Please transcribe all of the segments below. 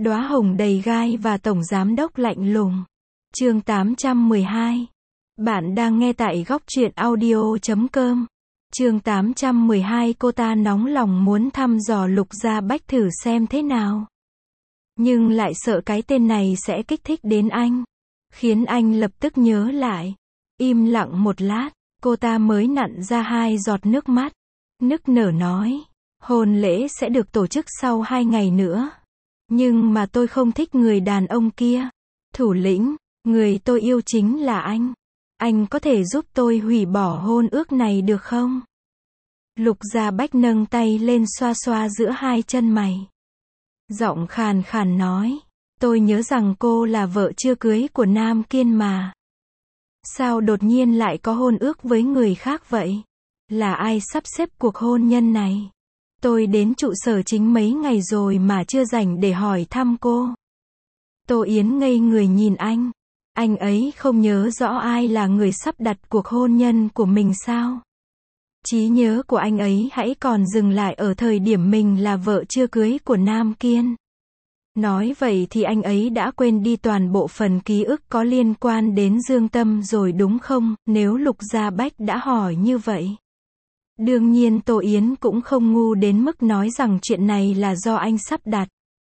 Đóa hồng đầy gai và tổng giám đốc lạnh lùng. Chương 812. Bạn đang nghe tại góc truyện audio.com. Chương 812. Cô ta nóng lòng muốn thăm dò Lục Gia Bách thử xem thế nào. Nhưng lại sợ cái tên này sẽ kích thích đến anh. Khiến anh lập tức nhớ lại. Im lặng một lát, cô ta mới nặn ra 2 giọt nước mắt. Nức nở nói, hôn lễ sẽ được tổ chức sau 2 ngày nữa. Nhưng mà tôi không thích người đàn ông kia. Thủ lĩnh, người tôi yêu chính là anh. Anh có thể giúp tôi hủy bỏ hôn ước này được không? Lục Gia Bách nâng tay lên xoa xoa giữa 2 chân mày. Giọng khàn khàn nói, tôi nhớ rằng cô là vợ chưa cưới của Nam Kiên mà. Sao đột nhiên lại có hôn ước với người khác vậy? Là ai sắp xếp cuộc hôn nhân này? Tôi đến trụ sở chính mấy ngày rồi mà chưa rảnh để hỏi thăm cô. Tô Yến ngây người nhìn anh. Anh ấy không nhớ rõ ai là người sắp đặt cuộc hôn nhân của mình sao? Trí nhớ của anh ấy hãy còn dừng lại ở thời điểm mình là vợ chưa cưới của Nam Kiên. Nói vậy thì anh ấy đã quên đi toàn bộ phần ký ức có liên quan đến Dương Tâm rồi đúng không? Nếu Lục Gia Bách đã hỏi như vậy. Đương nhiên Tô Yến cũng không ngu đến mức nói rằng chuyện này là do anh sắp đặt.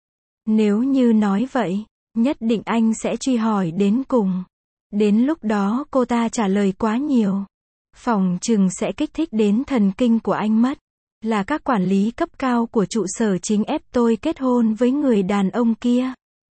Nếu như nói vậy, nhất định anh sẽ truy hỏi đến cùng. Đến lúc đó cô ta trả lời quá nhiều. Phòng chừng sẽ kích thích đến thần kinh của anh mất. Là các quản lý cấp cao của trụ sở chính ép tôi kết hôn với người đàn ông kia.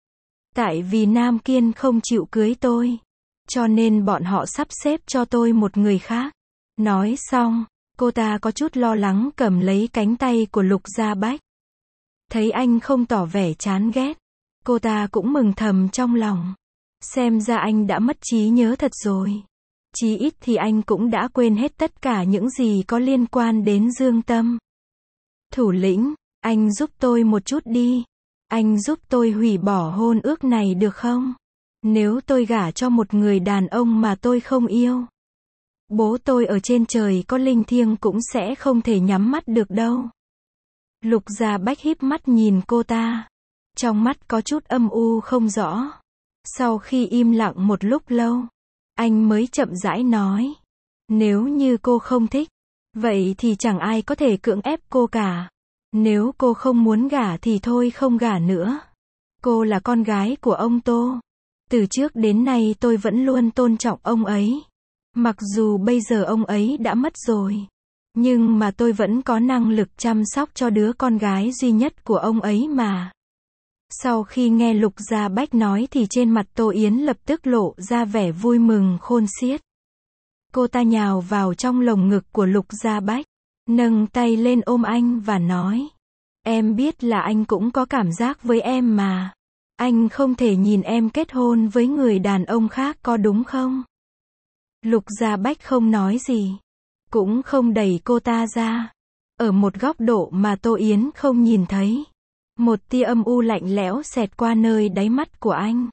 Tại vì Nam Kiên không chịu cưới tôi. Cho nên bọn họ sắp xếp cho tôi một người khác. Nói xong, cô ta có chút lo lắng cầm lấy cánh tay của Lục Gia Bách. Thấy anh không tỏ vẻ chán ghét. Cô ta cũng mừng thầm trong lòng. Xem ra anh đã mất trí nhớ thật rồi. Chí ít thì anh cũng đã quên hết tất cả những gì có liên quan đến Dương Tâm. Thủ lĩnh, anh giúp tôi một chút đi. Anh giúp tôi hủy bỏ hôn ước này được không? Nếu tôi gả cho một người đàn ông mà tôi không yêu. Bố tôi ở trên trời có linh thiêng cũng sẽ không thể nhắm mắt được đâu. Lục Gia Bách híp mắt nhìn cô ta. Trong mắt có chút âm u không rõ. Sau khi im lặng một lúc lâu, anh mới chậm rãi nói. Nếu như cô không thích, vậy thì chẳng ai có thể cưỡng ép cô cả. Nếu cô không muốn gả thì thôi không gả nữa. Cô là con gái của ông Tô. Từ trước đến nay tôi vẫn luôn tôn trọng ông ấy. Mặc dù bây giờ ông ấy đã mất rồi. Nhưng mà tôi vẫn có năng lực chăm sóc cho đứa con gái duy nhất của ông ấy mà. Sau khi nghe Lục Gia Bách nói thì trên mặt Tô Yến lập tức lộ ra vẻ vui mừng khôn xiết. Cô ta nhào vào trong lồng ngực của Lục Gia Bách, nâng tay lên ôm anh và nói. Em biết là anh cũng có cảm giác với em mà. Anh không thể nhìn em kết hôn với người đàn ông khác có đúng không? Lục Gia Bách không nói gì. Cũng không đẩy cô ta ra. Ở một góc độ mà Tô Yến không nhìn thấy. Một tia âm u lạnh lẽo xẹt qua nơi đáy mắt của anh.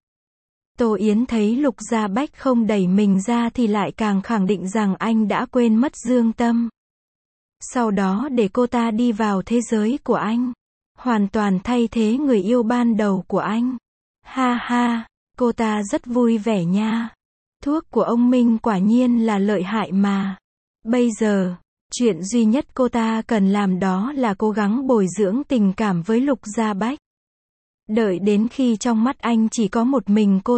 Tô Yến thấy Lục Gia Bách không đẩy mình ra thì lại càng khẳng định rằng anh đã quên mất Dương Tâm. Sau đó để cô ta đi vào thế giới của anh. Hoàn toàn thay thế người yêu ban đầu của anh. Ha ha, cô ta rất vui vẻ nha. Thuốc của ông Minh quả nhiên là lợi hại mà. Bây giờ, chuyện duy nhất cô ta cần làm đó là cố gắng bồi dưỡng tình cảm với Lục Gia Bách. Đợi đến khi trong mắt anh chỉ có một mình cô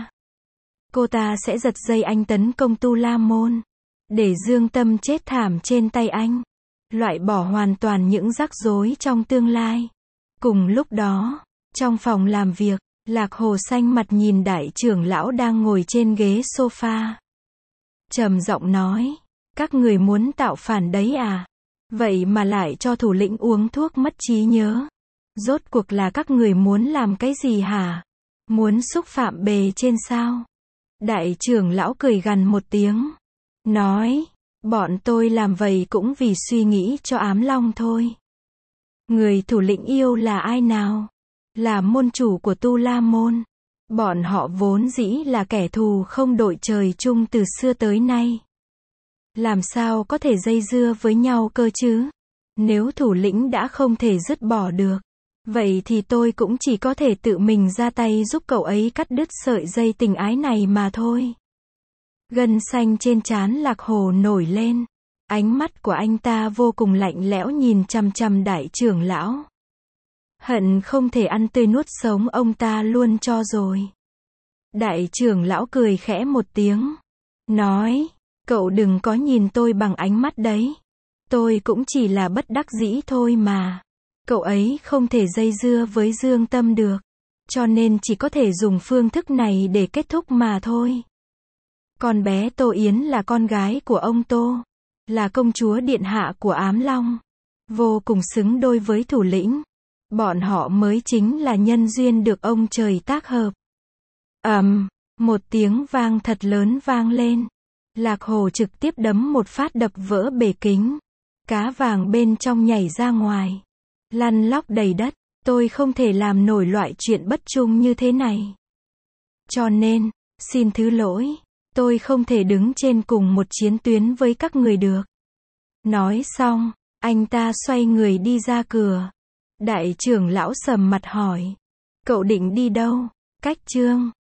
ta sẽ giật dây anh tấn công Tu La Môn. Để Dương Tâm chết thảm trên tay anh. Loại bỏ hoàn toàn những rắc rối trong tương lai. Cùng lúc đó, trong phòng làm việc, Lạc Hồ xanh mặt nhìn đại trưởng lão đang ngồi trên ghế sofa. Trầm giọng nói. Các người muốn tạo phản đấy à? Vậy mà lại cho thủ lĩnh uống thuốc mất trí nhớ. Rốt cuộc là các người muốn làm cái gì hả? Muốn xúc phạm bề trên sao? Đại trưởng lão cười gằn một tiếng. Nói, bọn tôi làm vậy cũng vì suy nghĩ cho Ám Long thôi. Người thủ lĩnh yêu là ai nào? Là môn chủ của Tu La Môn. Bọn họ vốn dĩ là kẻ thù không đội trời chung từ xưa tới nay. Làm sao có thể dây dưa với nhau cơ chứ? Nếu thủ lĩnh đã không thể dứt bỏ được, Vậy thì tôi cũng chỉ có thể tự mình ra tay giúp cậu ấy cắt đứt sợi dây tình ái này mà thôi. Gân xanh trên trán Lạc Hồ nổi lên. Ánh mắt của anh ta vô cùng lạnh lẽo nhìn chằm chằm đại trưởng lão. Hận không thể ăn tươi nuốt sống ông ta luôn cho rồi. Đại trưởng lão cười khẽ một tiếng. Nói, cậu đừng có nhìn tôi bằng ánh mắt đấy. Tôi cũng chỉ là bất đắc dĩ thôi mà. Cậu ấy không thể dây dưa với Dương Tâm được. Cho nên chỉ có thể dùng phương thức này để kết thúc mà thôi. Con bé Tô Yến là con gái của ông Tô. Là công chúa điện hạ của Ám Long. Vô cùng xứng đôi với thủ lĩnh. Bọn họ mới chính là nhân duyên được ông trời tác hợp. Một tiếng vang thật lớn vang lên. Lạc Hồ trực tiếp đấm một phát đập vỡ bể kính. Cá vàng bên trong nhảy ra ngoài. Lăn lóc đầy đất. Tôi không thể làm nổi loại chuyện bất trung như thế này. Cho nên, xin thứ lỗi. Tôi không thể đứng trên cùng một chiến tuyến với các người được. Nói xong, anh ta xoay người đi ra cửa. Đại trưởng lão sầm mặt hỏi. Cậu định đi đâu? Cách Trương